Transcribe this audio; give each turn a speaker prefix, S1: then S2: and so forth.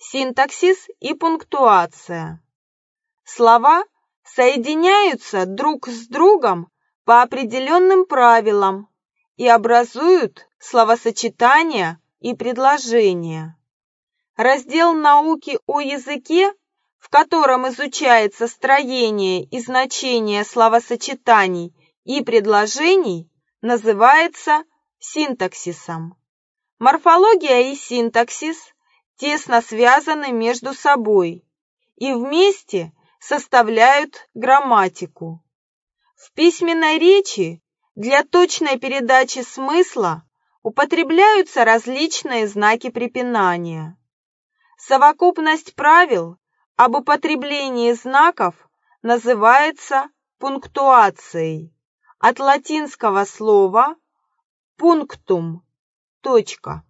S1: синтаксис и пунктуация. Слова соединяются друг с другом по определенным правилам и образуют словосочетания и предложения. Раздел науки о языке, в котором изучается строение и значение словосочетаний и предложений, называется синтаксисом. Морфология и синтаксис тесно связаны между собой и вместе составляют грамматику. В письменной речи для точной передачи смысла употребляются различные знаки препинания. Совокупность правил об употреблении знаков называется пунктуацией, от латинского слова punctum – точка.